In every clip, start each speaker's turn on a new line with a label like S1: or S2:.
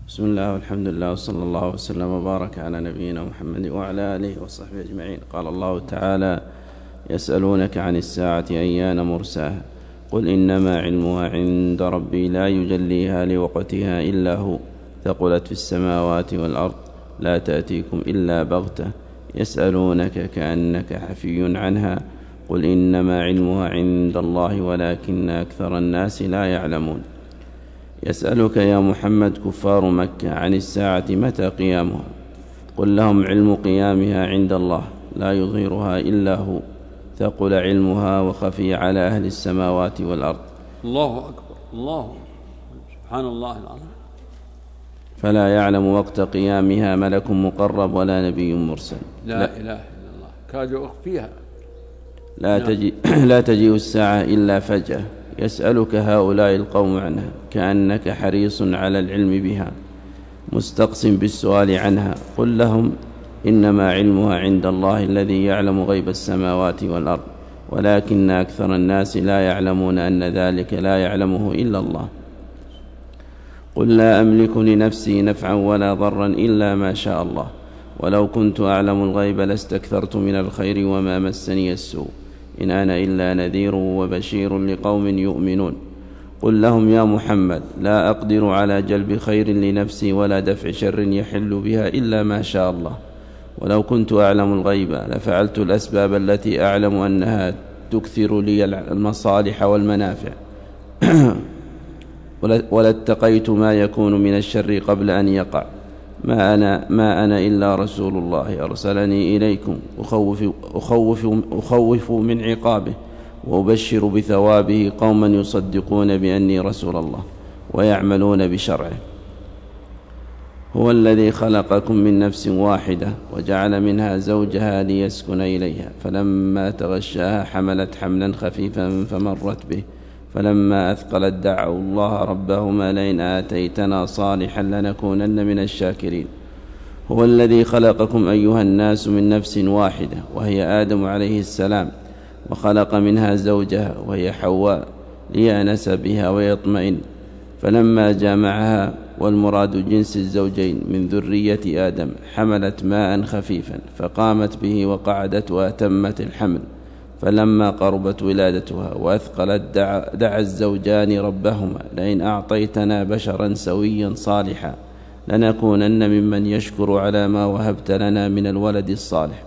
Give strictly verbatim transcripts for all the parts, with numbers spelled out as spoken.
S1: بسم الله والحمد لله وصلى الله وسلم وبارك على نبينا محمد وعلى آله وصحبه أجمعين. قال الله تعالى: يسألونك عن الساعة أيان مرساها قل إنما علمها عند ربي لا يجليها لوقتها إلا هو ثقلت في السماوات والأرض لا تأتيكم إلا بغتة يسألونك كأنك حفي عنها قل إنما علمها عند الله ولكن أكثر الناس لا يعلمون. يسألك يا محمد كفار مكة عن الساعة متى قيامها قل لهم علم قيامها عند الله لا يظهرها إلا هو ثقل علمها وخفي على أهل السماوات والأرض.
S2: الله أكبر الله أكبر. سبحان الله العظيم.
S1: فلا يعلم وقت قيامها ملك مقرب ولا نبي مرسل.
S2: لا, لا إله إلا الله. كاد أخفيها.
S1: لا, تجي لا تجيء الساعة إلا فجأة يسألك هؤلاء القوم عنها كأنك حريص على العلم بها مستقسم بالسؤال عنها قل لهم إنما علمها عند الله الذي يعلم غيب السماوات والأرض ولكن أكثر الناس لا يعلمون أن ذلك لا يعلمه إلا الله. قل لا أملك لنفسي نفعا ولا ضرا إلا ما شاء الله ولو كنت أعلم الغيب لاستكثرت من الخير وما مسني السوء إن أنا إلا نذير وبشير لقوم يؤمنون. قل لهم يا محمد لا أقدر على جلب خير لنفسي ولا دفع شر يحل بها إلا ما شاء الله ولو كنت أعلم الغيب لفعلت الأسباب التي أعلم أنها تكثر لي المصالح والمنافع ولاتقيت ما يكون من الشر قبل أن يقع ما أنا, ما أنا إلا رسول الله أرسلني إليكم أخوف, أخوف, أخوف من عقابه وأبشر بثوابه قوما يصدقون بأني رسول الله ويعملون بشرعه. هو الذي خلقكم من نفس واحدة وجعل منها زوجها ليسكن إليها فلما تغشاها حملت حملا خفيفا فمرت به فلما أثقلت دعوا الله ربهما لئن آتيتنا صالحا لنكونن من الشاكرين. هو الذي خلقكم أيها الناس من نفس واحدة وهي آدم عليه السلام وخلق منها زوجها وهي حواء ليأنس بها ويطمئن فلما جامعها والمراد جنس الزوجين من ذرية آدم حملت ماء خفيفا فقامت به وقعدت وأتمت الحمل فلما قربت ولادتها وأثقلت دعا, دعا الزوجان ربهما لئن أعطيتنا بشرا سويا صالحا لنكونن ممن يشكر على ما وهبت لنا من الولد الصالح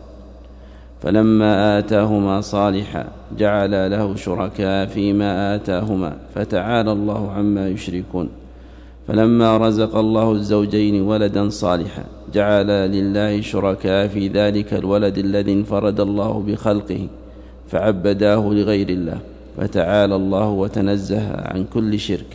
S1: فلما آتاهما صالحا جعل له شركاء فيما آتاهما فتعالى الله عما يشركون. فلما رزق الله الزوجين ولدا صالحا جعل لله شركاء في ذلك الولد الذي انفرد الله بخلقه فعبداه لغير الله فتعالى الله وتنزه عن كل شرك.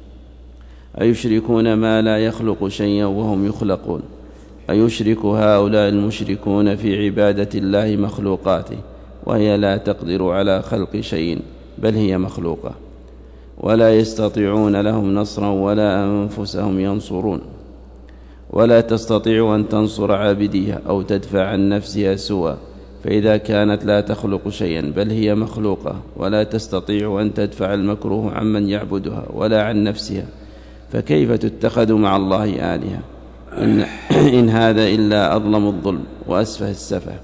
S1: أيشركون ما لا يخلق شيئا وهم يخلقون أيشرك هؤلاء المشركون في عبادة الله مخلوقاته وهي لا تقدر على خلق شيء بل هي مخلوقة ولا يستطيعون لهم نصرا ولا أنفسهم ينصرون ولا تستطيع أن تنصر عابديها أو تدفع عن نفسها سوى فإذا كانت لا تخلق شيئا بل هي مخلوقة ولا تستطيع أن تدفع المكروه عمن يعبدها ولا عن نفسها فكيف تتخذ مع الله آلهة إن, إن هذا إلا أظلم الظلم وأسفه السفه.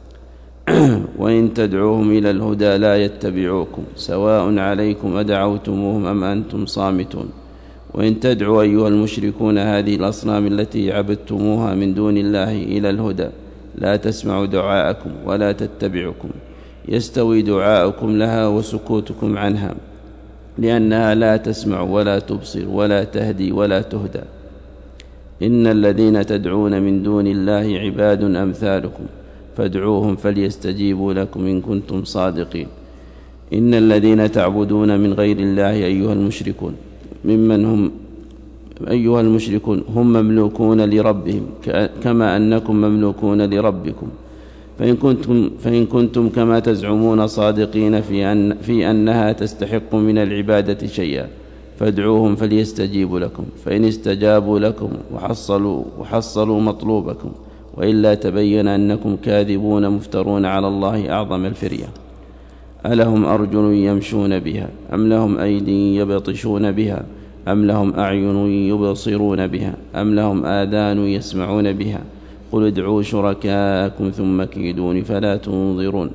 S1: وإن تدعوهم إلى الهدى لا يتبعوكم سواء عليكم أدعوتموهم أم أنتم صامتون. وإن تدعوا أيها المشركون هذه الأصنام التي عبدتموها من دون الله إلى الهدى لا تسمع دعاءكم ولا تتبعكم يستوي دعاءكم لها وسكوتكم عنها لأنها لا تسمع ولا تبصر ولا تهدي ولا تهدى. إن الذين تدعون من دون الله عباد أمثالكم فادعوهم فليستجيبوا لكم إن كنتم صادقين. إن الذين تعبدون من غير الله أيها المشركون ممن هم أيها المشركون هم مملوكون لربهم كما أنكم مملوكون لربكم فإن كنتم, فإن كنتم كما تزعمون صادقين في, أن في أنها تستحق من العبادة شيئا فادعوهم فليستجيبوا لكم فإن استجابوا لكم وحصلوا, وحصلوا مطلوبكم وإلا تبين أنكم كاذبون مفترون على الله أعظم الفرية. ألهم أرجل يمشون بها أم لهم أيدي يبطشون بها أم لهم أعين يبصرون بها أم لهم آذان يسمعون بها قل ادعوا شركاءكم ثم كيدون فلا تنظرون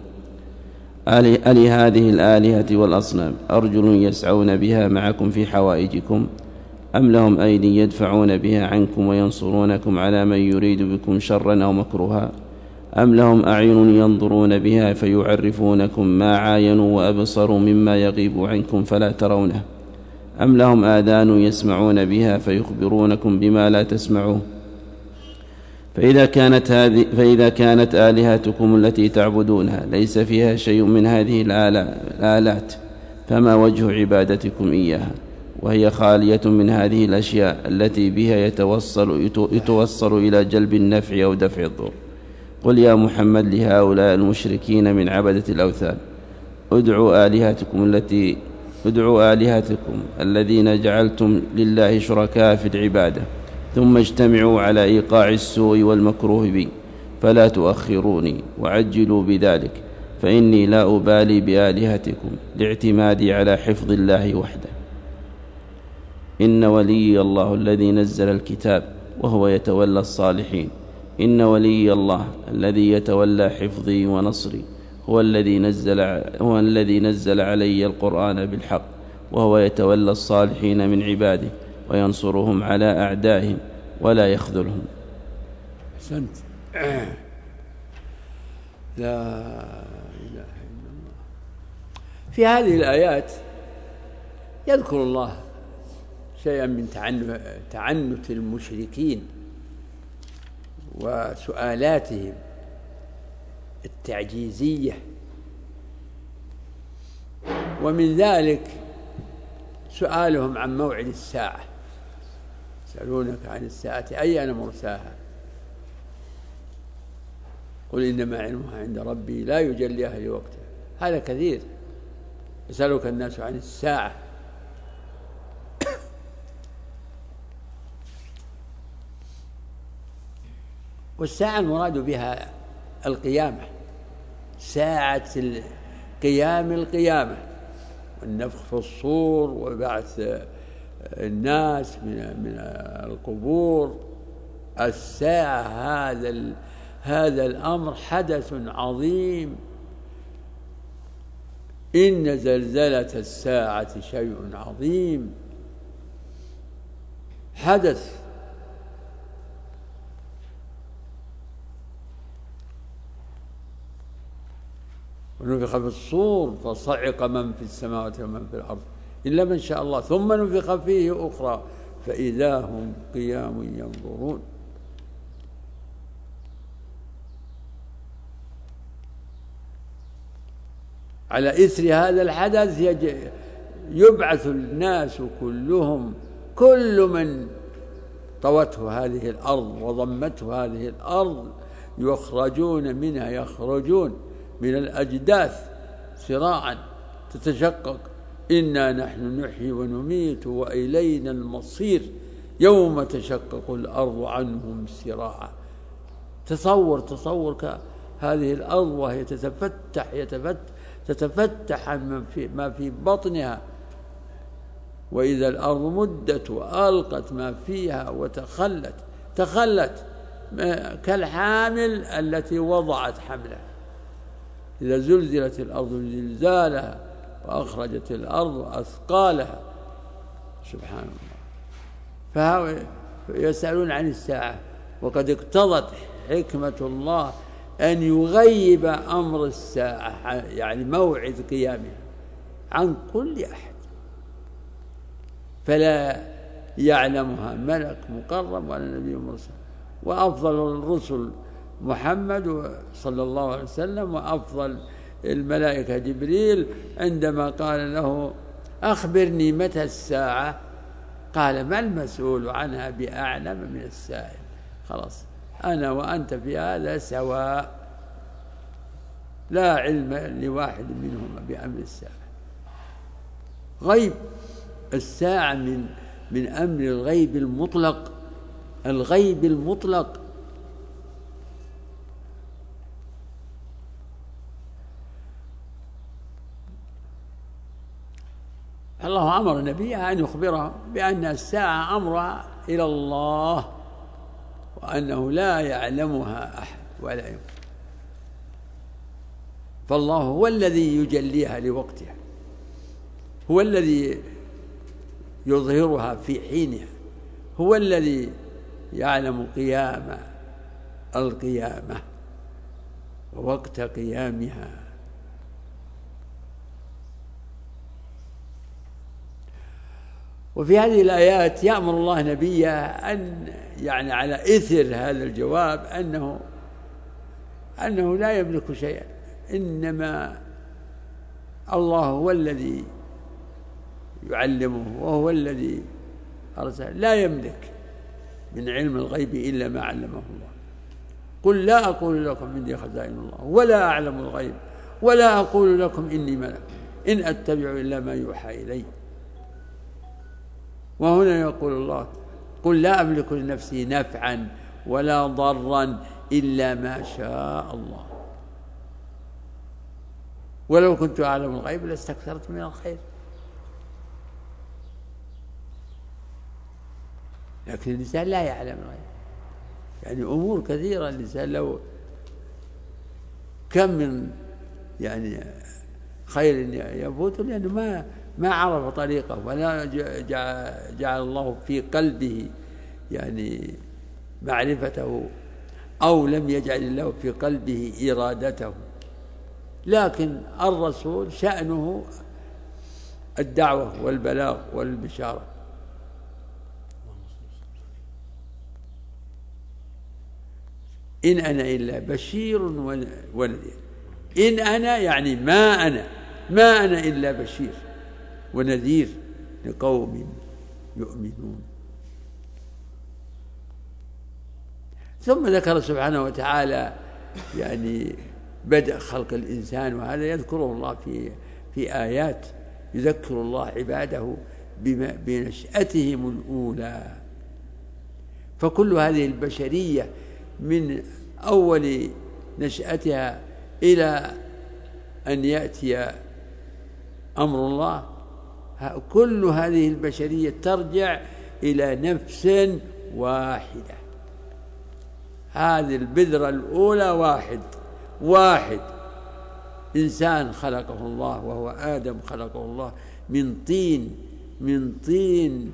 S1: ألهذه الآلهة والأصنام أرجل يسعون بها معكم في حوائجكم أم لهم أيدي يدفعون بها عنكم وينصرونكم على من يريد بكم شرا أو مكروها أم لهم أعين ينظرون بها فيعرفونكم ما عاينوا وأبصروا مما يغيب عنكم فلا ترونه أم لهم آذان يسمعون بها فيخبرونكم بما لا تسمعون فإذا كانت, هذه فإذا كانت آلهتكم التي تعبدونها ليس فيها شيء من هذه الآلات فما وجه عبادتكم إياها وهي خالية من هذه الأشياء التي بها يتوصل, يتوصل إلى جلب النفع أو دفع الضر. قل يا محمد لهؤلاء المشركين من عبدة الأوثان ادعوا آلهتكم التي ادعوا آلهتكم الذين جعلتم لله شركاء في العبادة ثم اجتمعوا على إيقاع السوء والمكروه بي فلا تؤخروني وعجلوا بذلك فإني لا أبالي بآلهتكم لاعتمادي على حفظ الله وحده. إن ولي الله الذي نزل الكتاب وهو يتولى الصالحين. إن ولي الله الذي يتولى حفظي ونصري هو الذي نزل هو الذي نزل علي القرآن بالحق وهو يتولى الصالحين من عباده وينصرهم على أعدائهم ولا يخذلهم.
S2: أحسنت. لا إله إلا الله. في هذه الآيات يذكر الله شيئا من تعنت المشركين وسؤالاتهم التعجيزية، ومن ذلك سؤالهم عن موعد الساعة. يسألونك عن الساعة أيان مرساها قل إنما علمها عند ربي لا يجليها لوقتها. هذا كثير. يسألك الناس عن الساعة والساعة المراد بها القيامة، ساعة قيام القيامة والنفخ في الصور وبعث الناس من من القبور. الساعة هذا هذا الأمر حدث عظيم. إن زلزلة الساعة شيء عظيم، حدث. ونفخ في الصور فصعق من في السماوات ومن في الأرض إلا من شاء الله ثم نفخ فيه أخرى فإذا هم قيام ينظرون. على إثر هذا الحدث يبعث الناس كلهم، كل من طوته هذه الأرض وضمته هذه الأرض يخرجون منها، يخرجون من الأجداث سراعا تتشقق. إنا نحن نحيي ونميت وإلينا المصير يوم تشقق الأرض عنهم سراعا. تصور تصور هذه الأرض وهي تتفتح يتفتح تتفتح عن ما في بطنها، وإذا الأرض مدت وألقت ما فيها وتخلت تخلت كالحامل التي وضعت حملها. إذا زلزلت الأرض زلزالها وأخرجت الأرض أثقالها. سبحان الله. فهؤلاء يسألون عن الساعة، وقد اقتضت حكمة الله أن يغيب أمر الساعة يعني موعد قيامها عن كل أحد، فلا يعلمها ملك مقرب ولا نبي مرسل. وأفضل الرسل محمد صلى الله عليه وسلم، وأفضل الملائكة جبريل. عندما قال له أخبرني متى الساعة قال ما المسؤول عنها بأعلم من السائل. خلاص أنا وأنت في هذا سواء، لا علم لواحد منهما بأمر الساعة. غيب الساعة من من أمر الغيب المطلق، الغيب المطلق. الله أمر نبيه أن يخبرهم بأن الساعة أمرها إلى الله، وأنه لا يعلمها أحد ولا يمكن، فالله هو الذي يجليها لوقتها، هو الذي يظهرها في حينها، هو الذي يعلم قيام القيامة ووقت قيامها. وفي هذه الآيات يأمر الله نبيه أن يعني على إثر هذا الجواب أنه أنه لا يملك شيئا، إنما الله هو الذي يعلمه وهو الذي أرسل، لا يملك من علم الغيب إلا ما علمه الله. قل لا أقول لكم عندي خزائن الله ولا أعلم الغيب ولا أقول لكم إني ملك إن أتبع إلا ما يوحى إلي. وهنا يقول الله قل لا أملك لنفسي نفعا ولا ضرا إلا ما شاء الله ولو كنت أعلم الغيب لاستكثرت من الخير. لكن الإنسان لا يعلم الغيب، يعني أمور كثيرة الإنسان لو كم من يعني خير يفوت لأنه ما ما عرف طريقه ولا جعل الله في قلبه يعني معرفته، أو لم يجعل الله في قلبه إرادته. لكن الرسول شأنه الدعوة والبلاغ والبشارة. إن أنا إلا بشير ونذير. إن أنا يعني ما أنا ما أنا إلا بشير ونذير لقوم يؤمنون. ثم ذكر سبحانه وتعالى يعني بدء خلق الإنسان، وهذا يذكره الله في في آيات يذكر الله عباده بنشأتهم الأولى. فكل هذه البشرية من أول نشأتها إلى أن يأتي أمر الله، كل هذه البشرية ترجع إلى نفس واحدة. هذه البذرة الأولى واحد واحد إنسان خلقه الله، وهو آدم خلقه الله من طين من طين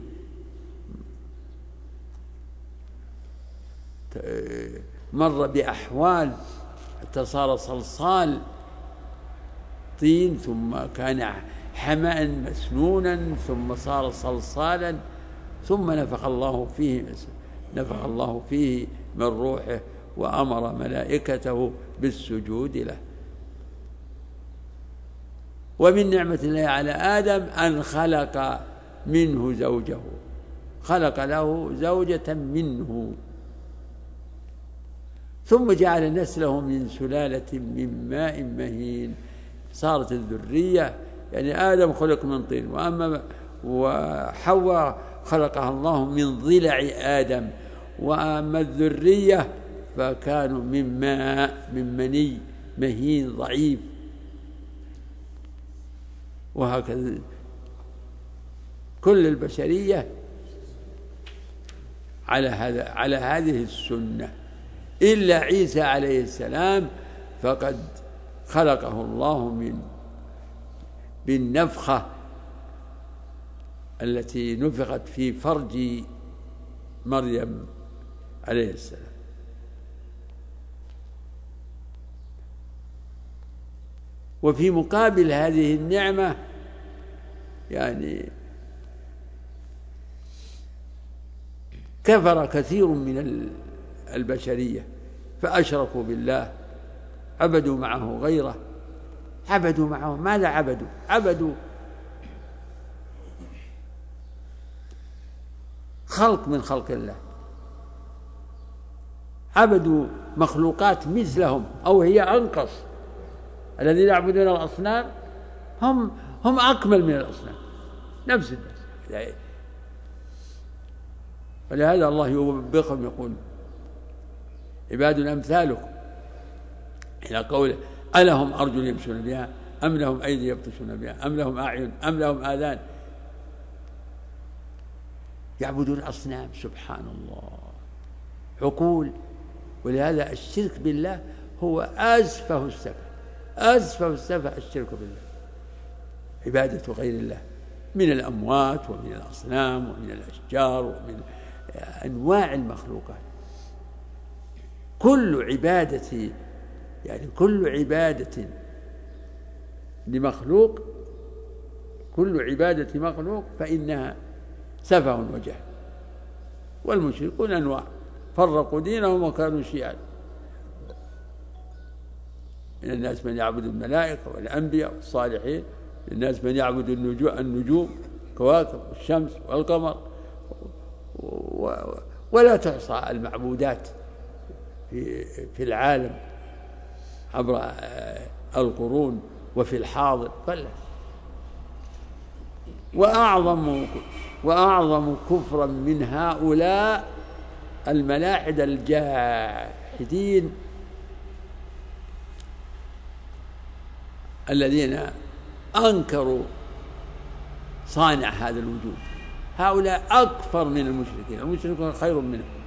S2: مر بأحوال حتى صار صلصال طين، ثم كان حمأ مسنونا، ثم صار صلصالا، ثم نفخ الله فيه نفخ الله فيه من روحه وأمر ملائكته بالسجود له. ومن نعمة الله على آدم أن خلق منه زوجه، خلق له زوجة منه، ثم جعل نسله من سلالة من ماء مهين. صارت الذرية يعني آدم خلق من طين، وأما وحواء خلقها الله من ضلع آدم، وأما الذرية فكانوا من ماء من مني مهين ضعيف. وهكذا كل البشرية على هذا على هذه السنة، إلا عيسى عليه السلام فقد خلقه الله من بالنفخة التي نفخت في فرج مريم عليه السلام. وفي مقابل هذه النعمة يعني كفر كثير من البشرية فأشركوا بالله، عبدوا معه غيره. عبدوا معه ماذا عبدوا؟ عبدوا خلق من خلق الله، عبدوا مخلوقات مثلهم أو هي أنقص. الذين يعبدون الأصنام هم هم أكمل من الأصنام، نفس الناس. ولهذا الله يوبخهم يقول عباد أمثالكم إلى قوله ألهم أرجل يمشون بها أم لهم أيدي يبطشون بها أم لهم أعين أم لهم آذان يعبدون أصنام، سبحان الله، عقول. ولهذا الشرك بالله هو أسفه السفه، أسفه السفه الشرك بالله، عبادة غير الله من الأموات ومن الأصنام ومن الأشجار ومن أنواع المخلوقات. كل عبادة يعني كل عبادة لمخلوق كل عبادة مخلوق فإنها سفه وجهل. والمشركون أنواع، فرقوا دينهم وكانوا شيعا، من الناس من يعبد الملائكة والأنبياء والصالحين، من الناس من يعبد النجوم كواكب والشمس والقمر، ولا تحصى المعبودات في في العالم عبر القرون وفي الحاضر. وأعظم وأعظم كفرا من هؤلاء الملاحدة الجاحدين الذين أنكروا صانع هذا الوجود. هؤلاء أكفر من المشركين، المشركون خير منهم.